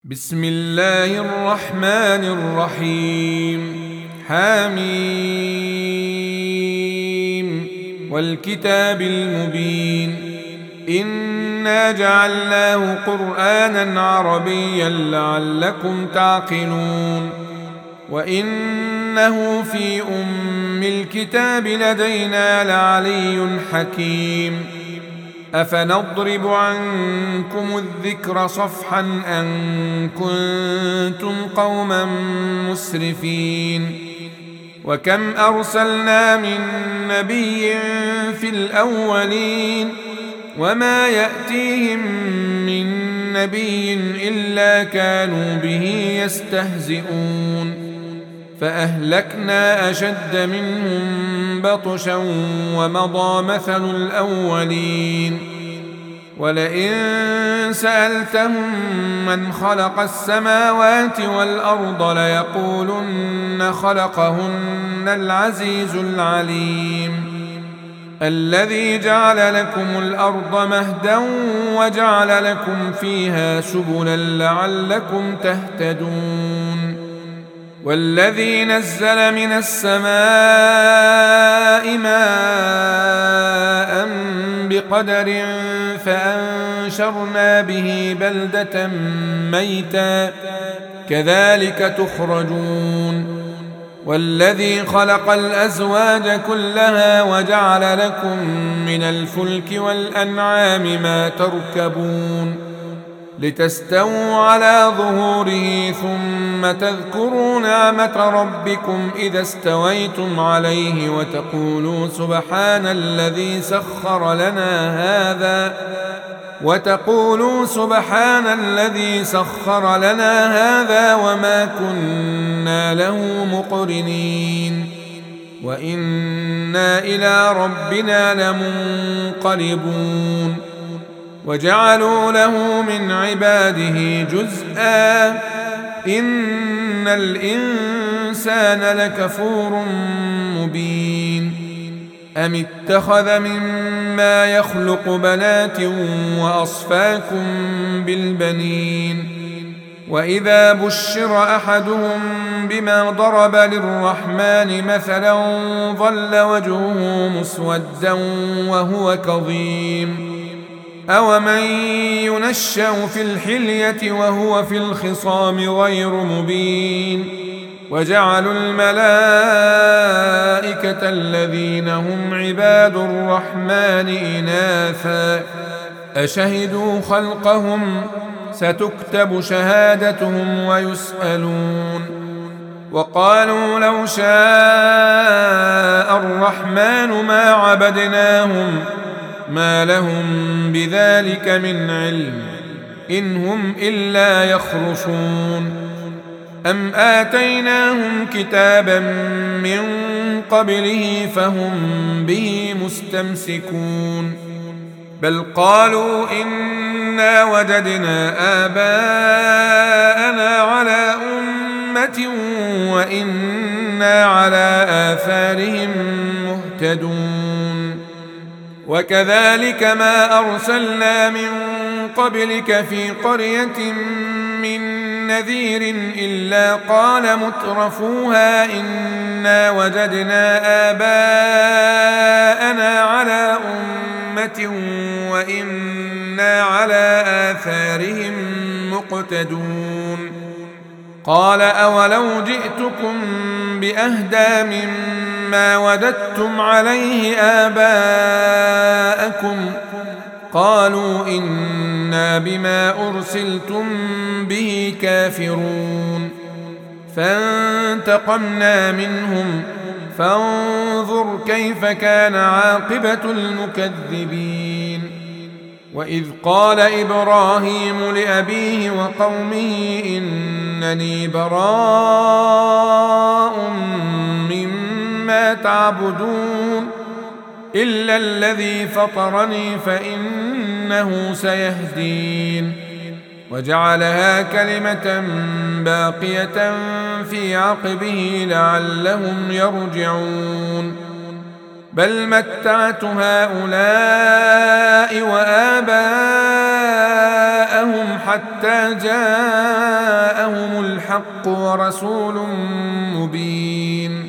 بسم الله الرحمن الرحيم حميم والكتاب المبين إنا جعلناه قرآنا عربيا لعلكم تعقلون وإنه في أم الكتاب لدينا لعلي حكيم أفنضرب عنكم الذكر صفحا أن كنتم قوما مسرفين وكم أرسلنا من نبي في الأولين وما يأتيهم من نبي إلا كانوا به يستهزئون فأهلكنا أشد منهم بطشا ومضى مثل الأولين ولئن سألتهم من خلق السماوات والأرض ليقولن خلقهن العزيز العليم الذي جعل لكم الأرض مهدا وجعل لكم فيها سبلا لعلكم تهتدون والذي نزل من السماء ماء بقدر فأنشرنا به بلدة ميتا كذلك تخرجون والذي خلق الأزواج كلها وجعل لكم من الفلك والأنعام ما تركبون لتستووا على ظهوره ثم تذكروا نعمة ربكم إذا استويتم عليه وتقولوا سبحان الذي سخر لنا هذا وما كنا له مقرنين وإنا إلى ربنا لمنقلبون وجعلوا له من عباده جزءا إن الإنسان لكفور مبين أم اتخذ مما يخلق بنات وأصفاكم بالبنين وإذا بشر أحدهم بما ضرب للرحمن مثلا ظل وجهه مسودا وهو كظيم أومن ينشأ في الحلية وهو في الخصام غير مبين وجعلوا الملائكة الذين هم عباد الرحمن إناثا أشهدوا خلقهم ستكتب شهادتهم ويسألون وقالوا لو شاء الرحمن ما عبدناهم ما لهم بذلك من علم إن هم إلا يخرصون أم آتيناهم كتابا من قبله فهم به مستمسكون بل قالوا إنا وجدنا آباءنا على أمة وإنا على آثارهم مهتدون وكذلك ما أرسلنا من قبلك في قرية من نذير إلا قال مترفوها إنا وجدنا آباءنا على أمة وإنا على آثارهم مقتدون قال أولو جئتكم بأهدى مما وجدتم عليه آباءكم قالوا إنا بما أرسلتم به كافرون فانتقمنا منهم فانظر كيف كان عاقبة المكذبين وإذ قال إبراهيم لأبيه وقومه إنني براء مما تعبدون إلا الذي فطرني فإنه سيهدين وجعلها كلمة باقية في عقبه لعلهم يرجعون بل متعت هؤلاء وآباءهم جاءهم حتى جاءهم الحق ورسول مبين.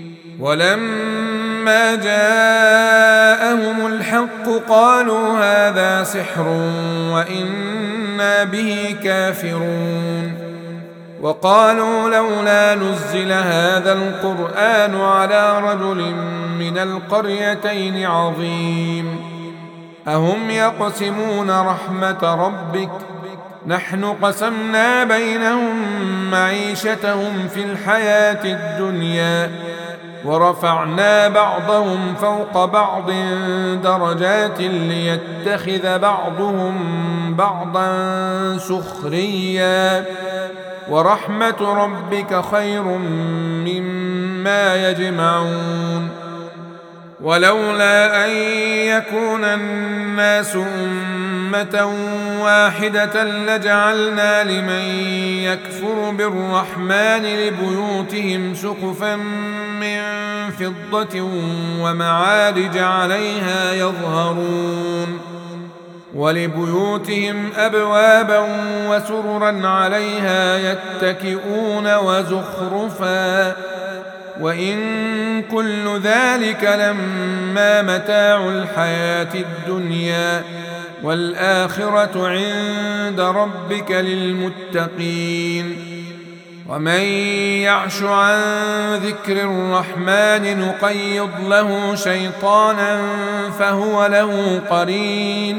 ولما جاءهم الحق قالوا هذا سحر وإنا به كافرون. وقالوا لولا نزل هذا القرآن على رجل من القريتين عظيم. أهم يقسمون رحمة ربك نحن قسمنا بينهم معيشتهم في الحياة الدنيا ورفعنا بعضهم فوق بعض درجات ليتخذ بعضهم بعضا سخريا ورحمة ربك خير مما يجمعون. ولولا أن يكون الناس أمة واحدة لجعلنا لمن يكفر بالرحمن لبيوتهم سقفا من فضة ومعارج عليها يظهرون ولبيوتهم أبوابا وسررا عليها يتكئون وزخرفا وإن كل ذلك لما متاع الحياة الدنيا والآخرة عند ربك للمتقين. ومن يعش عن ذكر الرحمن نقيض له شيطانا فهو له قرين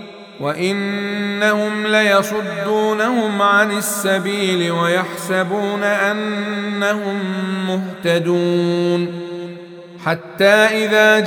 وإنهم ليصدونهم عن السبيل ويحسبون أنهم مهتدون. حتى إذا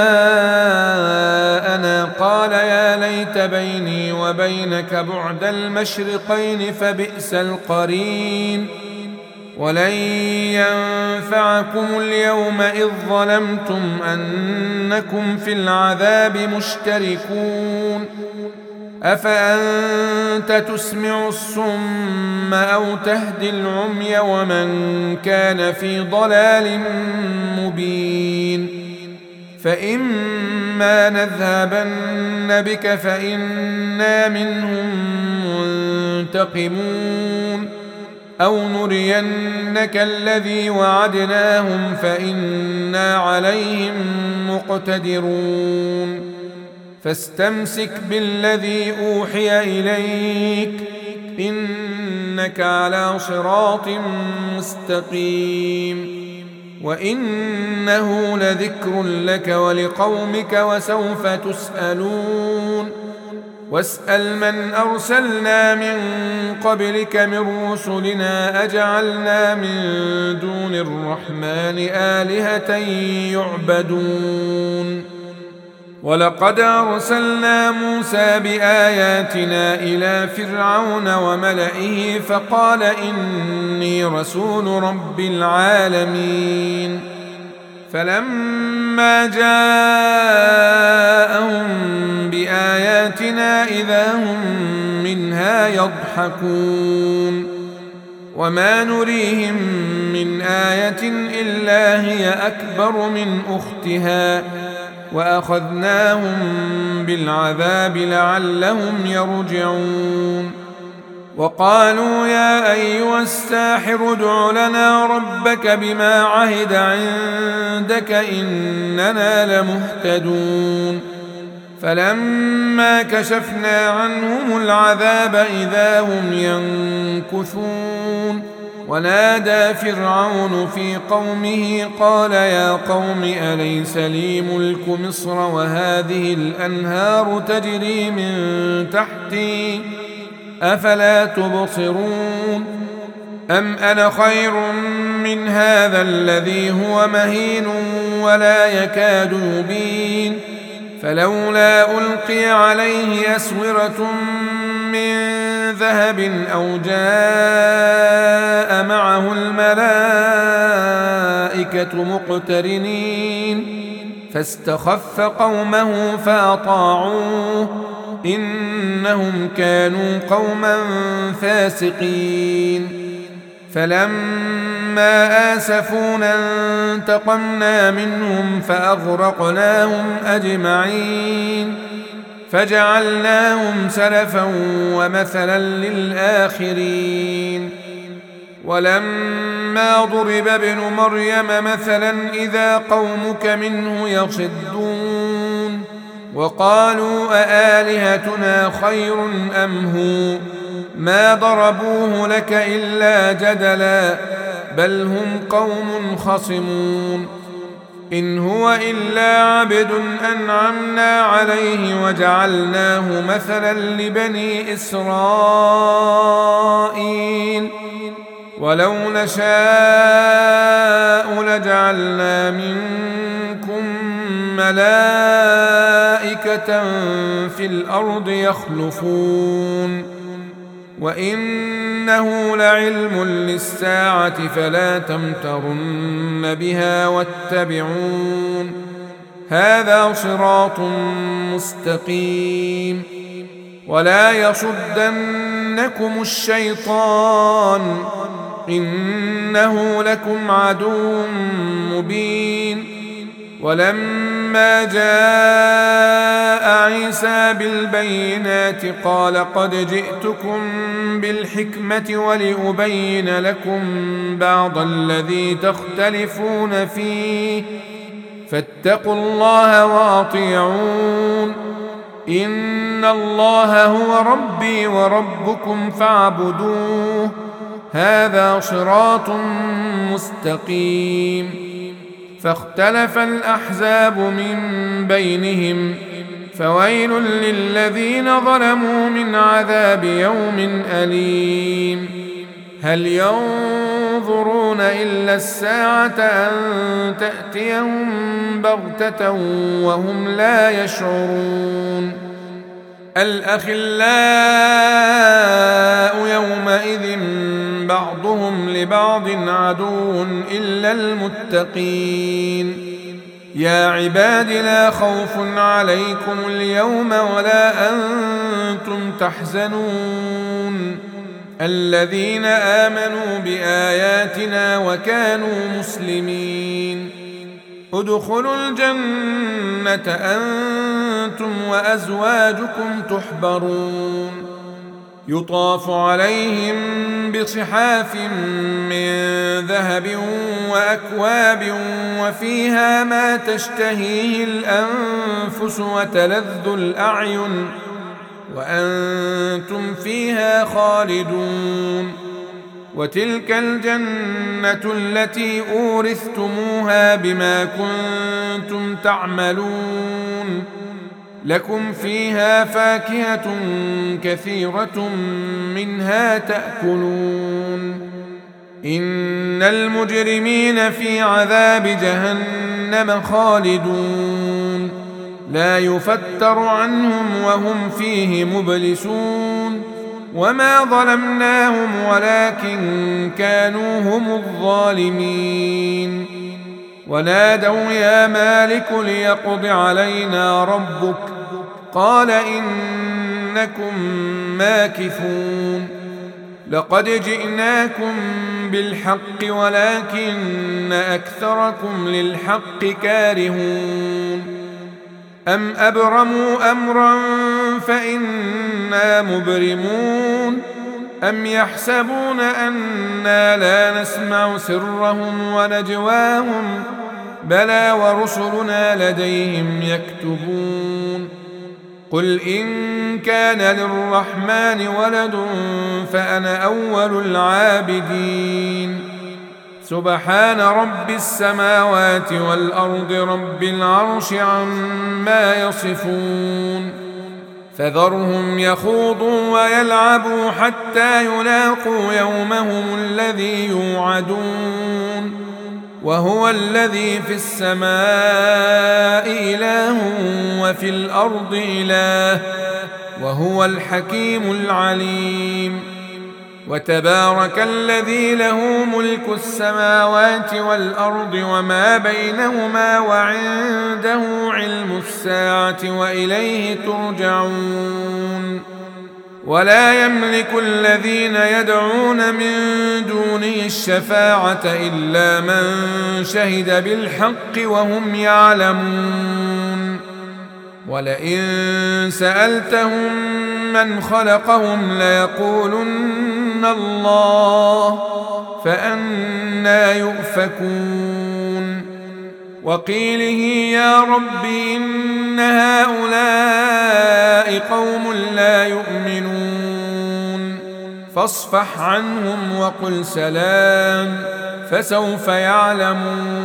جاءنا قال يا ليت بيني وبينك بعد المشرقين فبئس القرين. ولن ينفعكم اليوم إذ ظلمتم أنكم في العذاب مشتركون. أفأنت تسمع الصم أو تهدي العمي ومن كان في ضلال مبين. فإما نذهبن بك فإنا منهم منتقمون أو نرينك الذي وعدناهم فإنا عليهم مقتدرون. فاستمسك بالذي أوحي إليك إنك على صراط مستقيم. وإنه لذكر لك ولقومك وسوف تسألون. واسأل من أرسلنا من قبلك من رسلنا أجعلنا من دون الرحمن آلهة يعبدون. ولقد أرسلنا موسى بآياتنا إلى فرعون وملئه فقال إني رسول رب العالمين. فلما جاءهم بآياتنا إذا هم منها يضحكون. وما نريهم من آية إلا هي أكبر من أختها وأخذناهم بالعذاب لعلهم يرجعون. وقالوا يا أيها الساحر ادع لنا ربك بما عهد عندك إننا لمهتدون. فلما كشفنا عنهم العذاب إذا هم ينكثون. ونادى فرعون في قومه قال يا قوم أليس لي ملك مصر وهذه الأنهار تجري من تحتي أفلا تبصرون. أم أنا خير من هذا الذي هو مهين ولا يكاد يبين. فلولا ألقي عليه أسورة من ذهب أو جاء معه الملائكة مقترنين فاستخف قومه فأطاعوه إنهم كانوا قوما فاسقين. فلما آسفونا انتقمنا منهم فأغرقناهم أجمعين. فجعلناهم سلفا ومثلا للآخرين. ولما ضرب ابن مريم مثلا إذا قومك منه يصدون وقالوا أآلهتنا خير أم هو ما ضربوه لك إلا جدلا بل هم قوم خصمون. إن هو إلا عبد أنعمنا عليه وجعلناه مثلا لبني إسرائيل ولو نشاء لجعلنا منكم ملائكة في الأرض يخلفون وإنه لعلم للساعة فلا تمترن بها واتبعون هذا صراط مستقيم. ولا يصدنكم الشيطان إنه لكم عدو مبين. ولما جاء عيسى بالبينات قال قد جئتكم بالحكمة ولأبين لكم بعض الذي تختلفون فيه فاتقوا الله وأطيعون. إن الله هو ربي وربكم فاعبدوه هذا صراط مستقيم. فاختلف الأحزاب من بينهم فويل للذين ظلموا من عذاب يوم أليم. هل ينظرون إلا الساعة أن تأتيهم بغتة وهم لا يشعرون. الأخلاء يومئذ بعضهم لبعض عدو إلا المتقين. يا عباد لا خوف عليكم اليوم ولا أنتم تحزنون الذين آمنوا بآياتنا وكانوا مسلمين. ادخلوا الجنة أنتم وأزواجكم تحبرون يطاف عليهم بصحاف من ذهب وأكواب وفيها ما تشتهيه الأنفس وتلذ الأعين وأنتم فيها خالدون. وتلك الجنة التي أورثتموها بما كنتم تعملون لكم فيها فاكهة كثيرة منها تأكلون. إن المجرمين في عذاب جهنم خالدون لا يفتر عنهم وهم فيه مبلسون. وما ظلمناهم ولكن كانوا هم الظالمين. ونادوا يا مالك ليقض علينا ربك قال إنكم ماكثون. لقد جئناكم بالحق ولكن أكثركم للحق كارهون. أم أبرموا أمرا فإنا مبرمون أم يحسبون أنا لا نسمع سرهم ونجواهم بلى ورسلنا لديهم يكتبون. قل إن كان للرحمن ولد فأنا أول العابدين. سبحان رب السماوات والأرض رب العرش عما يصفون. فذرهم يخوضوا ويلعبوا حتى يلاقوا يومهم الذي يوعدون. وهو الذي في السماء إله وفي الأرض إله وهو الحكيم العليم. وتبارك الذي له ملك السماوات والأرض وما بينهما وعنده علم الساعة وإليه ترجعون. ولا يملك الذين يدعون من دونه الشفاعة إلا من شهد بالحق وهم يعلمون. ولئن سألتهم من خلقهم ليقولن الله فأنى يؤفكون وقيله يا رب إن هؤلاء قوم لا يؤمنون فاصفح عنهم وقل سلام فسوف يعلمون